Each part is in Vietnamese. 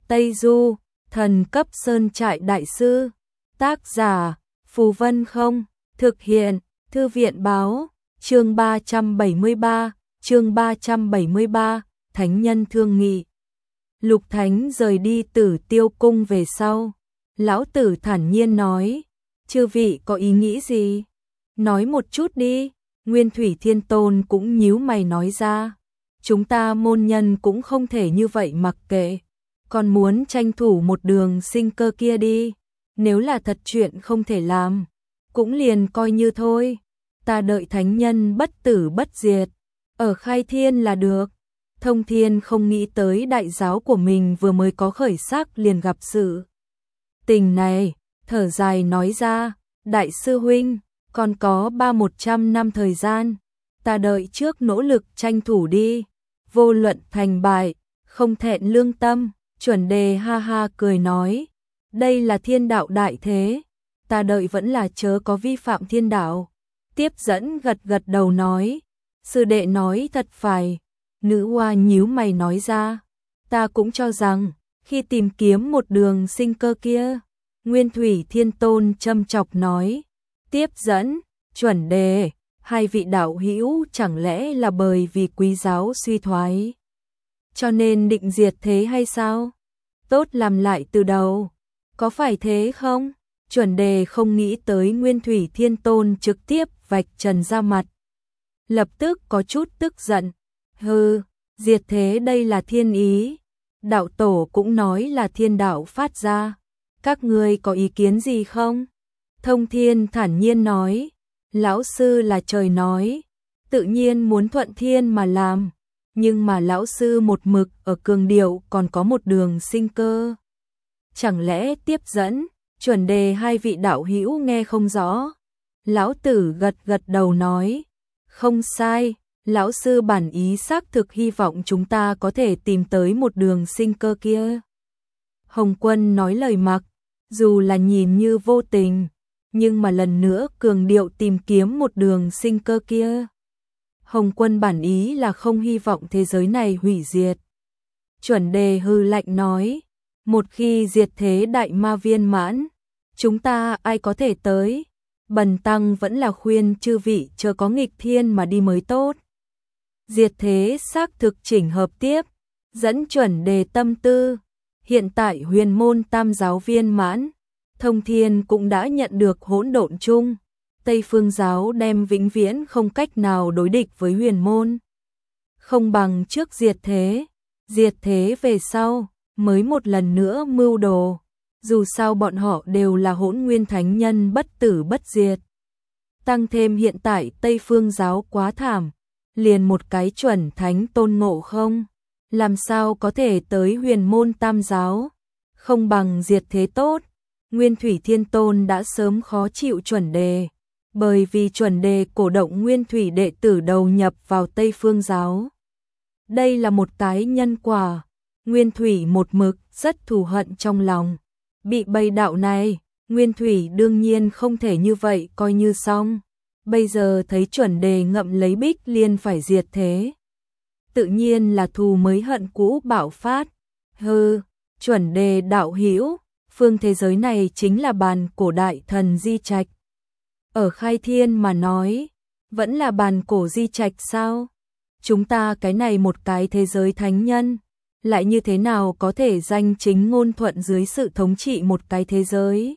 Tây Du, thần cấp sơn trại đại sư. Tác giả, Phù Vân Không, thực hiện, Thư viện báo, chương 373, Thánh nhân thương nghị. Lục Thánh rời đi Tử Tiêu cung về sau, lão tử thản nhiên nói, chư vị có ý nghĩ gì? Nói một chút đi. Nguyên Thủy Thiên Tôn cũng nhíu mày nói ra, chúng ta môn nhân cũng không thể như vậy mặc kệ, còn muốn tranh thủ một đường sinh cơ kia đi, nếu là thật chuyện không thể làm, cũng liền coi như thôi, ta đợi thánh nhân bất tử bất diệt, ở khai thiên là được. Thông Thiên không nghĩ tới đại giáo của mình vừa mới có khởi sắc liền gặp sự tình này, thở dài nói ra, đại sư huynh, còn có 300-100 năm thời gian, ta đợi trước nỗ lực tranh thủ đi, vô luận thành bại, không thẹn lương tâm. Chuẩn Đề ha ha cười nói, đây là thiên đạo đại thế, ta đợi vẫn là chớ có vi phạm thiên đạo. Tiếp dẫn gật gật đầu nói, sư đệ nói thật phải. Nữ hoa nhíu mày nói ra, ta cũng cho rằng, khi tìm kiếm một đường sinh cơ kia, Nguyên Thủy Thiên Tôn châm chọc nói, Tiếp dẫn, Chuẩn Đề, hai vị đạo hữu chẳng lẽ là bởi vì quý giáo suy thoái, cho nên định diệt thế hay sao? Tốt làm lại từ đầu, có phải thế không? Chuẩn Đề không nghĩ tới Nguyên Thủy Thiên Tôn trực tiếp vạch trần ra mặt, lập tức có chút tức giận, hừ, diệt thế đây là thiên ý, đạo tổ cũng nói là thiên đạo phát ra, các ngươi có ý kiến gì không? Thông Thiên thản nhiên nói, lão sư là trời nói, tự nhiên muốn thuận thiên mà làm, nhưng mà lão sư một mực ở cường điệu còn có một đường sinh cơ. Chẳng lẽ Tiếp dẫn, Chuẩn Đề hai vị đạo hữu nghe không rõ? Lão tử gật gật đầu nói, không sai, lão sư bản ý xác thực hy vọng chúng ta có thể tìm tới một đường sinh cơ kia. Hồng Quân nói lời mặc, dù là nhìn như vô tình, nhưng mà lần nữa cường điệu tìm kiếm một đường sinh cơ kia. Hồng Quân bản ý là không hy vọng thế giới này hủy diệt. Chuẩn Đề hư lạnh nói, một khi diệt thế đại ma viên mãn, chúng ta ai có thể tới? Bần tăng vẫn là khuyên chư vị chớ có nghịch thiên mà đi mới tốt. Diệt thế xác thực chỉnh hợp tiếp, dẫn Chuẩn Đề tâm tư. Hiện tại huyền môn tam giáo viên mãn, Thông Thiên cũng đã nhận được hỗn độn chung. Tây Phương giáo đem vĩnh viễn không cách nào đối địch với huyền môn. Không bằng trước diệt thế về sau, mới một lần nữa mưu đồ. Dù sao bọn họ đều là hỗn nguyên thánh nhân bất tử bất diệt. Tăng thêm hiện tại Tây Phương giáo quá thảm, liền một cái chuẩn thánh Tôn Ngộ Không, làm sao có thể tới huyền môn tam giáo, không bằng diệt thế tốt. Nguyên Thủy Thiên Tôn đã sớm khó chịu Chuẩn Đề, bởi vì Chuẩn Đề cổ động Nguyên Thủy đệ tử đầu nhập vào Tây Phương giáo. Đây là một cái nhân quả, Nguyên Thủy một mực rất thù hận trong lòng. Bị bầy đạo này, Nguyên Thủy đương nhiên không thể như vậy coi như xong. Bây giờ thấy Chuẩn Đề ngậm lấy Bích Liên phải diệt thế, tự nhiên là thù mới hận cũ bạo phát. Hừ, Chuẩn Đề đạo hữu, phương thế giới này chính là bàn cổ đại thần di trạch. Ở khai thiên mà nói, vẫn là bàn cổ di trạch sao? Chúng ta cái này một cái thế giới thánh nhân, lại như thế nào có thể danh chính ngôn thuận dưới sự thống trị một cái thế giới?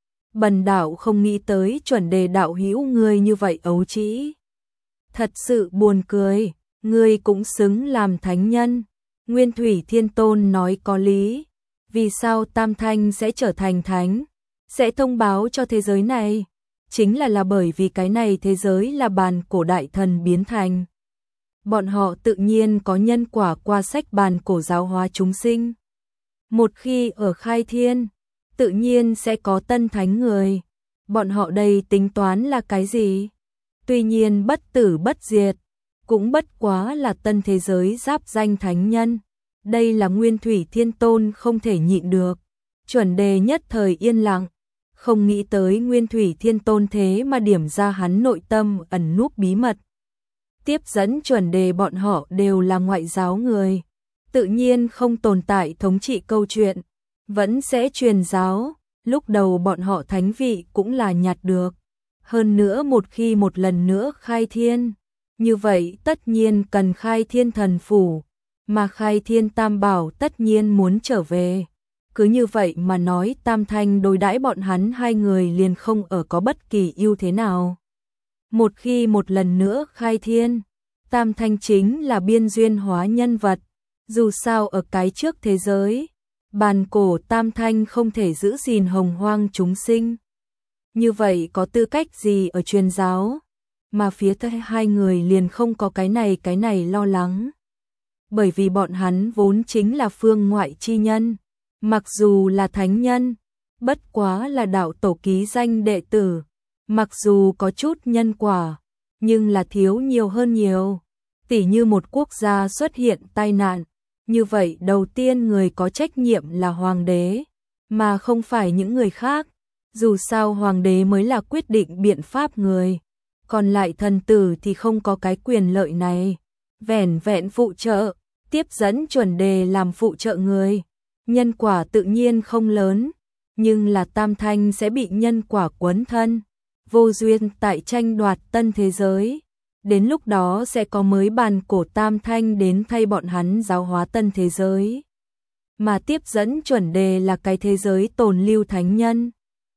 Bần đạo không nghĩ tới Chuẩn Đề đạo hữu ngươi như vậy ấu trĩ. Thật sự buồn cười, ngươi cũng xứng làm thánh nhân. Nguyên Thủy Thiên Tôn nói có lý. Vì sao Tam Thanh sẽ trở thành thánh? Sẽ thông báo cho thế giới này? Chính là bởi vì cái này thế giới là bàn cổ đại thần biến thành. Bọn họ tự nhiên có nhân quả qua sách bàn cổ giáo hóa chúng sinh. Một khi ở khai thiên, tự nhiên sẽ có tân thánh người. Bọn họ đây tính toán là cái gì? Tuy nhiên bất tử bất diệt, cũng bất quá là tân thế giới giáp danh thánh nhân. Đây là Nguyên Thủy Thiên Tôn không thể nhịn được. Chuẩn Đề nhất thời yên lặng, không nghĩ tới Nguyên Thủy Thiên Tôn thế mà điểm ra hắn nội tâm ẩn núp bí mật. Tiếp dẫn Chuẩn Đề bọn họ đều là ngoại giáo người, tự nhiên không tồn tại thống trị câu chuyện, vẫn sẽ truyền giáo, lúc đầu bọn họ thánh vị cũng là nhặt được. Hơn nữa một khi một lần nữa khai thiên, như vậy tất nhiên cần khai thiên thần phủ, mà khai thiên tam bảo tất nhiên muốn trở về. Cứ như vậy mà nói Tam Thanh đối đãi bọn hắn hai người liền không ở có bất kỳ ưu thế nào. Một khi một lần nữa khai thiên, Tam Thanh chính là biên duyên hóa nhân vật, dù sao ở cái trước thế giới, bàn cổ Tam Thanh không thể giữ gìn hồng hoang chúng sinh. Như vậy có tư cách gì ở truyền giáo, mà phía hai người liền không có cái này lo lắng. Bởi vì bọn hắn vốn chính là phương ngoại chi nhân, mặc dù là thánh nhân, bất quá là đạo tổ ký danh đệ tử, mặc dù có chút nhân quả, nhưng là thiếu nhiều hơn nhiều. Tỉ như một quốc gia xuất hiện tai nạn, như vậy đầu tiên người có trách nhiệm là hoàng đế, mà không phải những người khác. Dù sao hoàng đế mới là quyết định biện pháp người, còn lại thần tử thì không có cái quyền lợi này. Vẻn vẹn phụ trợ, tiếp dẫn chuẩn đề làm phụ trợ người, nhân quả tự nhiên không lớn, nhưng là Tam Thanh sẽ bị nhân quả quấn thân, vô duyên tại tranh đoạt tân thế giới. Đến lúc đó sẽ có mới bàn cổ Tam Thanh đến thay bọn hắn giáo hóa tân thế giới. Mà tiếp dẫn chuẩn đề là cái thế giới tồn lưu thánh nhân.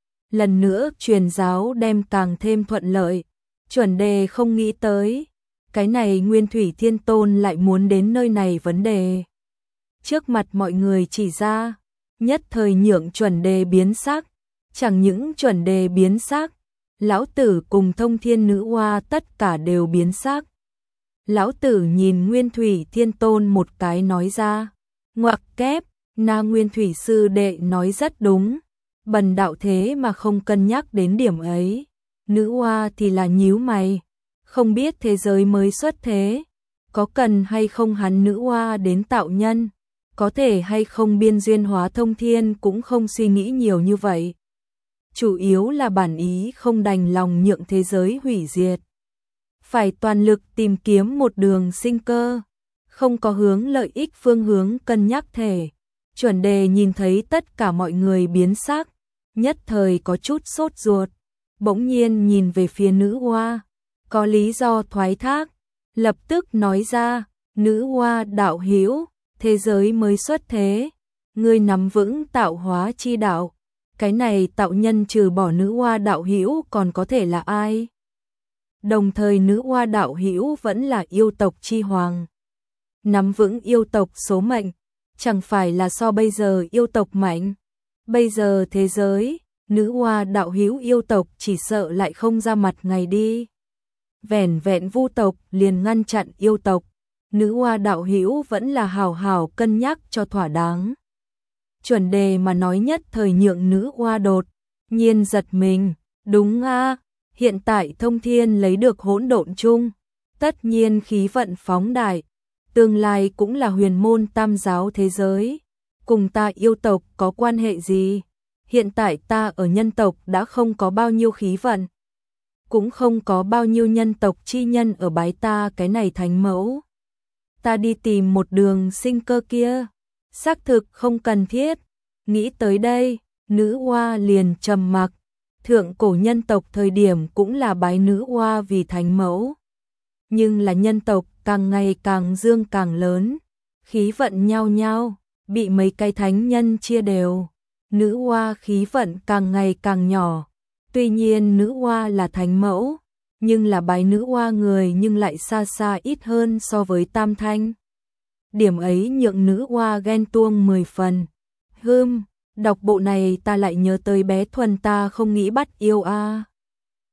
Lần nữa truyền giáo đem càng thêm thuận lợi, chuẩn đề không nghĩ tới. Cái này Nguyên Thủy Thiên Tôn lại muốn đến nơi này vấn đề. Trước mặt mọi người chỉ ra, nhất thời nhượng chuẩn đề biến sắc, chẳng những chuẩn đề biến sắc, lão tử cùng Thông Thiên Nữ Hoa tất cả đều biến sắc. Lão tử nhìn Nguyên Thủy Thiên Tôn một cái nói ra, ngoặc kép, na Nguyên Thủy sư đệ nói rất đúng, bần đạo thế mà không cân nhắc đến điểm ấy. Nữ Hoa thì là nhíu mày, không biết thế giới mới xuất thế, có cần hay không hắn Nữ Hoa đến tạo nhân, có thể hay không biên duyên hóa Thông Thiên cũng không suy nghĩ nhiều như vậy. Chủ yếu là bản ý không đành lòng nhượng thế giới hủy diệt. Phải toàn lực tìm kiếm một đường sinh cơ, không có hướng lợi ích phương hướng cân nhắc thể. Chuẩn đề nhìn thấy tất cả mọi người biến sắc, nhất thời có chút sốt ruột, bỗng nhiên nhìn về phía Nữ Hoa, có lý do thoái thác, lập tức nói ra, Nữ Hoa đạo hữu, thế giới mới xuất thế, ngươi nắm vững tạo hóa chi đạo. Cái này tạo nhân trừ bỏ Nữ Hoa đạo hữu còn có thể là ai? Đồng thời Nữ Hoa đạo hữu vẫn là yêu tộc chi hoàng. Nắm vững yêu tộc số mệnh, chẳng phải là so bây giờ yêu tộc mạnh. Bây giờ thế giới, Nữ Hoa đạo hữu yêu tộc chỉ sợ lại không ra mặt ngày đi. Vẻn vẹn Vu tộc liền ngăn chặn yêu tộc. Nữ Hoa đạo hữu vẫn là hào hào cân nhắc cho thỏa đáng. Chuẩn đề mà nói nhất thời nhượng Nữ Hoa đột nhiên giật mình, đúng a, hiện tại Thông Thiên lấy được hỗn độn chung, tất nhiên khí vận phóng đại, tương lai cũng là huyền môn tam giáo thế giới, cùng ta yêu tộc có quan hệ gì? Hiện tại ta ở nhân tộc đã không có bao nhiêu khí vận, cũng không có bao nhiêu nhân tộc chi nhân ở bái ta cái này thánh mẫu. Ta đi tìm một đường sinh cơ kia, xác thực không cần thiết. Nghĩ tới đây, Nữ Hoa liền trầm mặc. Thượng cổ nhân tộc thời điểm cũng là bái Nữ Hoa vì thánh mẫu. Nhưng là nhân tộc càng ngày càng dương càng lớn, khí vận nhau nhau, bị mấy cái thánh nhân chia đều. Nữ Hoa khí vận càng ngày càng nhỏ. Tuy nhiên Nữ Hoa là thánh mẫu, nhưng là bái Nữ Hoa người nhưng lại xa xa ít hơn so với Tam Thanh. Điểm ấy nhượng Nữ Hoa ghen tuông 10 phần. Đọc bộ này ta lại nhớ tới bé Thuần ta không nghĩ bắt yêu a.